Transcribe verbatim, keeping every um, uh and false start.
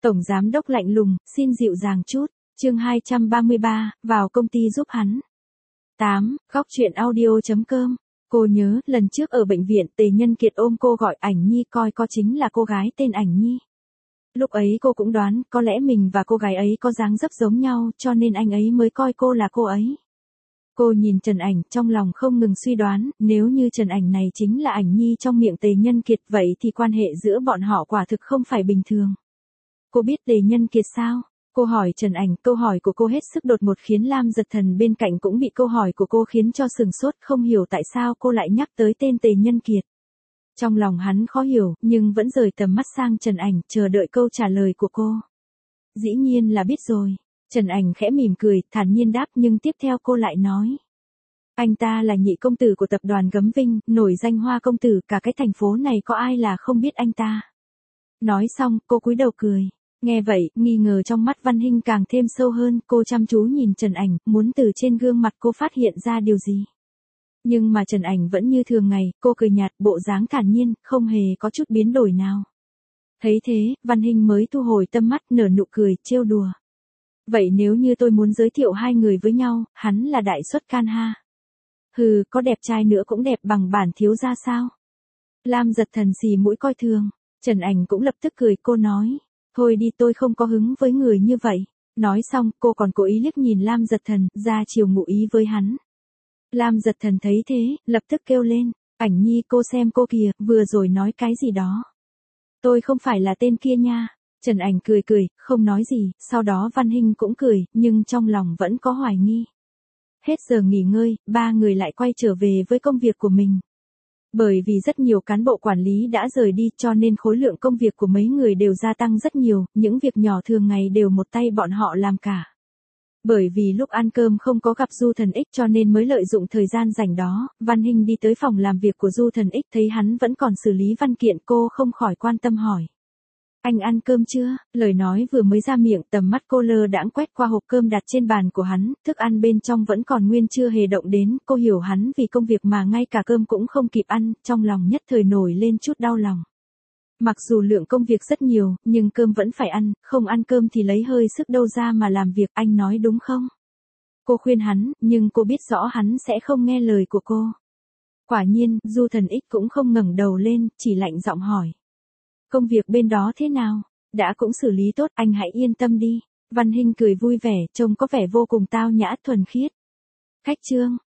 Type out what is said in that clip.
Tổng giám đốc lạnh lùng, xin dịu dàng chút. Chương hai trăm ba mươi ba, vào công ty giúp hắn. tám. Góc truyện audio chấm com. Cô nhớ, lần trước ở bệnh viện, Tề Nhân Kiệt ôm cô gọi Ảnh Nhi coi có chính là cô gái tên Ảnh Nhi. Lúc ấy cô cũng đoán, có lẽ mình và cô gái ấy có dáng dấp giống nhau, cho nên anh ấy mới coi cô là cô ấy. Cô nhìn Trần Ảnh, trong lòng không ngừng suy đoán, nếu như Trần Ảnh này chính là Ảnh Nhi trong miệng Tề Nhân Kiệt, vậy thì quan hệ giữa bọn họ quả thực không phải bình thường. Cô biết Tề Nhân Kiệt sao? Cô hỏi Trần Ảnh, câu hỏi của cô hết sức đột ngột khiến Lam Giật Thần bên cạnh cũng bị câu hỏi của cô khiến cho sừng sốt, không hiểu tại sao cô lại nhắc tới tên Tề Nhân Kiệt. Trong lòng hắn khó hiểu, nhưng vẫn rời tầm mắt sang Trần Ảnh, chờ đợi câu trả lời của cô. Dĩ nhiên là biết rồi. Trần Ảnh khẽ mỉm cười, thản nhiên đáp, nhưng tiếp theo cô lại nói. Anh ta là nhị công tử của tập đoàn Gấm Vinh, nổi danh Hoa công tử, cả cái thành phố này có ai là không biết anh ta. Nói xong, cô cúi đầu cười. Nghe vậy, nghi ngờ trong mắt Văn Hinh càng thêm sâu hơn, cô chăm chú nhìn Trần Ảnh, muốn từ trên gương mặt cô phát hiện ra điều gì. Nhưng mà Trần Ảnh vẫn như thường ngày, cô cười nhạt, bộ dáng thản nhiên, không hề có chút biến đổi nào. Thấy thế, Văn Hinh mới thu hồi tâm mắt, nở nụ cười, trêu đùa. Vậy nếu như tôi muốn giới thiệu hai người với nhau, hắn là đại xuất can ha. Hừ, có đẹp trai nữa cũng đẹp bằng bản thiếu gia sao? Lam Giật Thần xì mũi coi thường. Trần Ảnh cũng lập tức cười, cô nói. Thôi đi, tôi không có hứng với người như vậy. Nói xong, cô còn cố ý liếc nhìn Lam Giật Thần, ra chiều ngụ ý với hắn. Lam Giật Thần thấy thế, lập tức kêu lên. Ảnh Nhi, cô xem cô kìa, vừa rồi nói cái gì đó. Tôi không phải là tên kia nha. Trần Ảnh cười cười, không nói gì, sau đó Văn Hinh cũng cười, nhưng trong lòng vẫn có hoài nghi. Hết giờ nghỉ ngơi, ba người lại quay trở về với công việc của mình. Bởi vì rất nhiều cán bộ quản lý đã rời đi cho nên khối lượng công việc của mấy người đều gia tăng rất nhiều, những việc nhỏ thường ngày đều một tay bọn họ làm cả. Bởi vì lúc ăn cơm không có gặp Du Thần X cho nên mới lợi dụng thời gian rảnh đó, Văn Hinh đi tới phòng làm việc của Du Thần X thấy hắn vẫn còn xử lý văn kiện, cô không khỏi quan tâm hỏi. Anh ăn cơm chưa? Lời nói vừa mới ra miệng, tầm mắt cô lơ đãng quét qua hộp cơm đặt trên bàn của hắn, thức ăn bên trong vẫn còn nguyên chưa hề động đến, cô hiểu hắn vì công việc mà ngay cả cơm cũng không kịp ăn, trong lòng nhất thời nổi lên chút đau lòng. Mặc dù lượng công việc rất nhiều, nhưng cơm vẫn phải ăn, không ăn cơm thì lấy hơi sức đâu ra mà làm việc, anh nói đúng không? Cô khuyên hắn, nhưng cô biết rõ hắn sẽ không nghe lời của cô. Quả nhiên, Du Thần X cũng không ngẩng đầu lên, chỉ lạnh giọng hỏi. Công việc bên đó thế nào? Đã cũng xử lý tốt, anh hãy yên tâm đi. Văn Hinh cười vui vẻ, trông có vẻ vô cùng tao nhã thuần khiết. Khách trương,